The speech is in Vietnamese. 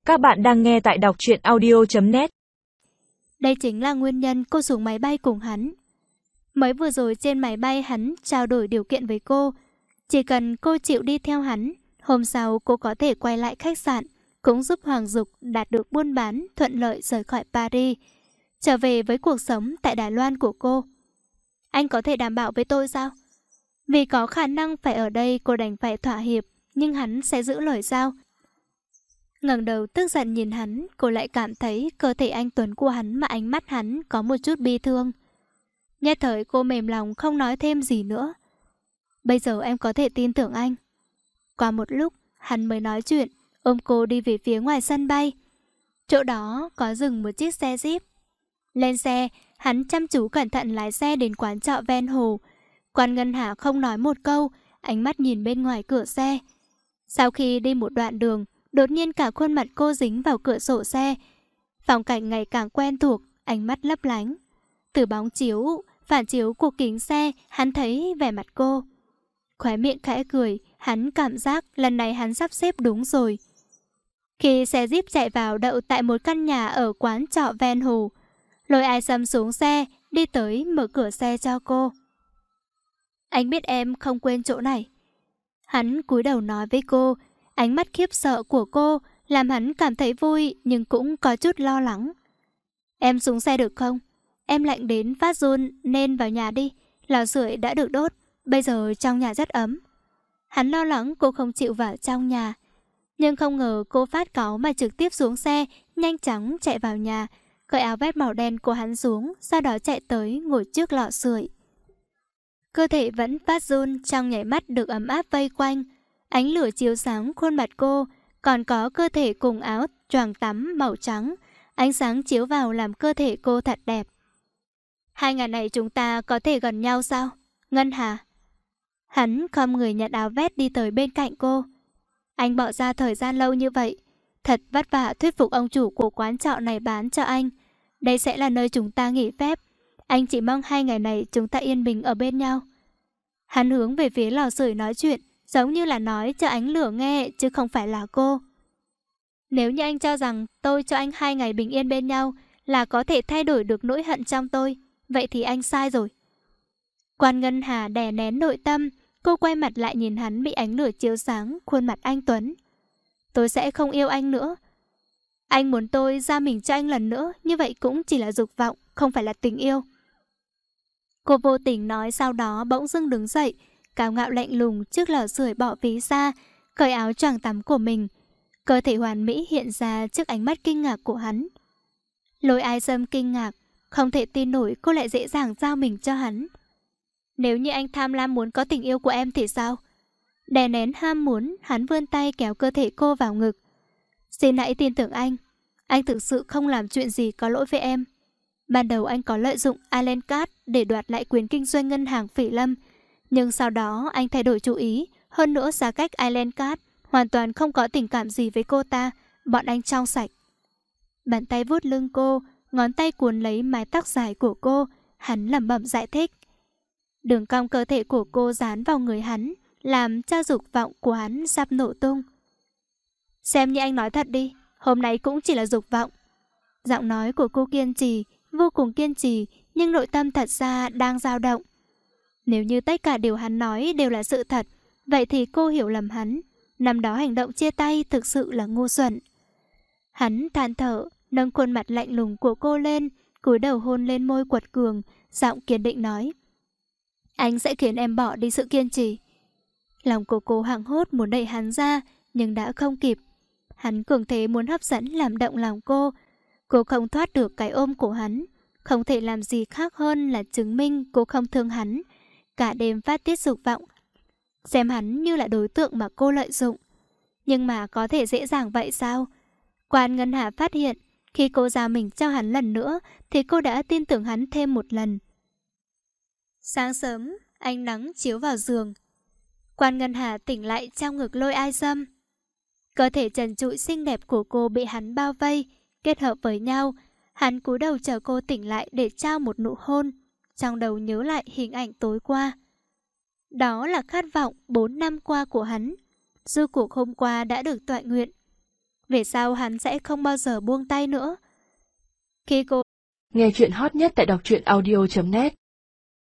Các bạn đang nghe tại đọc truyện audio.net. Đây chính là nguyên nhân cô xuống máy bay cùng hắn. Mới vừa rồi trên máy bay hắn trao đổi điều kiện với cô. Chỉ cần cô chịu đi theo hắn, hôm sau cô có thể quay lại khách sạn, cũng giúp Hoàng Dục đạt được buôn bán thuận lợi rời khỏi Paris, trở về với cuộc sống tại Đài Loan của cô. Anh có thể đảm bảo với tôi sao? Vì có khả năng phải ở đây cô đành phải thỏa hiệp, nhưng hắn sẽ giữ lời giao. Ngẩng đầu tức giận nhìn hắn, cô lại cảm thấy cơ thể anh tuấn của hắn mà ánh mắt hắn có một chút bi thương. Nhất thời cô mềm lòng không nói thêm gì nữa. Bây giờ em có thể tin tưởng anh. Qua một lúc, hắn mới nói chuyện, ôm cô đi về phía ngoài sân bay. Chỗ đó có dừng một chiếc xe Jeep. Lên xe, hắn chăm chú cẩn thận lái xe đến quán trọ ven hồ. Quan Ngân Hà không nói một câu, ánh mắt nhìn bên ngoài cửa xe. Sau khi đi một đoạn đường, đột nhiên cả khuôn mặt cô dính vào cửa sổ xe. Phong cảnh ngày càng quen thuộc, ánh mắt lấp lánh. Từ bóng chiếu, phản chiếu của kính xe, hắn thấy vẻ mặt cô. Khóe miệng khẽ cười, hắn cảm giác lần này hắn sắp xếp đúng rồi. Khi xe Jeep chạy vào đậu tại một căn nhà ở quán trọ ven hồ, Lôi Ai Sâm xuống xe, đi tới mở cửa xe cho cô. Anh biết em không quên chỗ này. Hắn cúi đầu nói với cô. Ánh mắt khiếp sợ của cô làm hắn cảm thấy vui nhưng cũng có chút lo lắng. Em xuống xe được không? Em lạnh đến phát run nên vào nhà đi. Lò sưởi đã được đốt, bây giờ trong nhà rất ấm. Hắn lo lắng cô không chịu vào trong nhà. Nhưng không ngờ cô phát cáu mà trực tiếp xuống xe, nhanh chóng chạy vào nhà, cởi áo vest màu đen của hắn xuống, sau đó chạy tới ngồi trước lò sưởi. Cơ thể vẫn phát run, trong nháy mắt được ấm áp vây quanh. Ánh lửa chiếu sáng khuôn mặt cô, còn có cơ thể cùng áo choàng tắm màu trắng. Ánh sáng chiếu vào làm cơ thể cô thật đẹp. 2 ngày này chúng ta có thể gần nhau sao, Ngân Hà? Hắn khom người nhặt áo vest đi tới bên cạnh cô. Anh bỏ ra thời gian lâu như vậy, thật vất vả thuyết phục ông chủ của quán trọ này bán cho anh. Đây sẽ là nơi chúng ta nghỉ phép. Anh chỉ mong 2 ngày này chúng ta yên bình ở bên nhau. Hắn hướng về phía lò sưởi nói chuyện, giống như là nói cho ánh lửa nghe chứ không phải là cô. Nếu như anh cho rằng tôi cho anh 2 ngày bình yên bên nhau là có thể thay đổi được nỗi hận trong tôi, vậy thì anh sai rồi. Quan Ngân Hà đè nén nội tâm, cô quay mặt lại nhìn hắn bị ánh lửa chiếu sáng, khuôn mặt anh tuấn. Tôi sẽ không yêu anh nữa. Anh muốn tôi ra mình cho anh lần nữa, như vậy cũng chỉ là dục vọng, không phải là tình yêu. Cô vô tình nói, sau đó bỗng dưng đứng dậy, cao ngạo lạnh lùng trước lò sưởi bỏ ví ra, cởi áo choàng tắm của mình. Cơ thể hoàn mỹ hiện ra trước ánh mắt kinh ngạc của hắn. Lôi Ai Sâm kinh ngạc, không thể tin nổi cô lại dễ dàng giao mình cho hắn. Nếu như anh tham lam muốn có tình yêu của em thì sao? Đè nén ham muốn, hắn vươn tay kéo cơ thể cô vào ngực. Xin hãy tin tưởng anh thực sự không làm chuyện gì có lỗi với em. Ban đầu anh có lợi dụng Island Card để đoạt lại quyền kinh doanh ngân hàng Phỉ Lâm, nhưng sau đó anh thay đổi chủ ý. Hơn nữa xa cách Island Card, hoàn toàn không có tình cảm gì với cô ta. Bọn anh trong sạch. Bàn tay vuốt lưng cô, ngón tay cuốn lấy mái tóc dài của cô. Hắn lẩm bẩm giải thích. Đường cong cơ thể của cô dán vào người hắn, làm cho dục vọng của hắn sắp nổ tung. Xem như anh nói thật đi, hôm nay cũng chỉ là dục vọng. Giọng nói của cô kiên trì, vô cùng kiên trì, nhưng nội tâm thật ra đang dao động. Nếu như tất cả điều hắn nói đều là sự thật, vậy thì cô hiểu lầm hắn. Năm đó hành động chia tay thực sự là ngu xuẩn. Hắn than thở, nâng khuôn mặt lạnh lùng của cô lên, cúi đầu hôn lên môi quật cường, giọng kiên định nói. Anh sẽ khiến em bỏ đi sự kiên trì. Lòng của cô hoảng hốt muốn đẩy hắn ra, nhưng đã không kịp. Hắn cường thế muốn hấp dẫn làm động lòng cô. Cô không thoát được cái ôm của hắn. Không thể làm gì khác hơn là chứng minh cô không thương hắn. Cả đêm phát tiết dục vọng, xem hắn như là đối tượng mà cô lợi dụng. Nhưng mà có thể dễ dàng vậy sao? Quan Ngân Hà phát hiện, khi cô giao mình cho hắn lần nữa, thì cô đã tin tưởng hắn thêm một lần. Sáng sớm, ánh nắng chiếu vào giường. Quan Ngân Hà tỉnh lại trong ngực Lôi Ai Sâm. Cơ thể trần trụi xinh đẹp của cô bị hắn bao vây, kết hợp với nhau. Hắn cúi đầu chờ cô tỉnh lại để trao một nụ hôn. Trong đầu nhớ lại hình ảnh tối qua. Đó là khát vọng 4 năm qua của hắn. Dù cuộc hôm qua đã được toại nguyện. về sau hắn sẽ không bao giờ buông tay nữa. Khi cô nghe chuyện hot nhất tại đọc truyện audio.net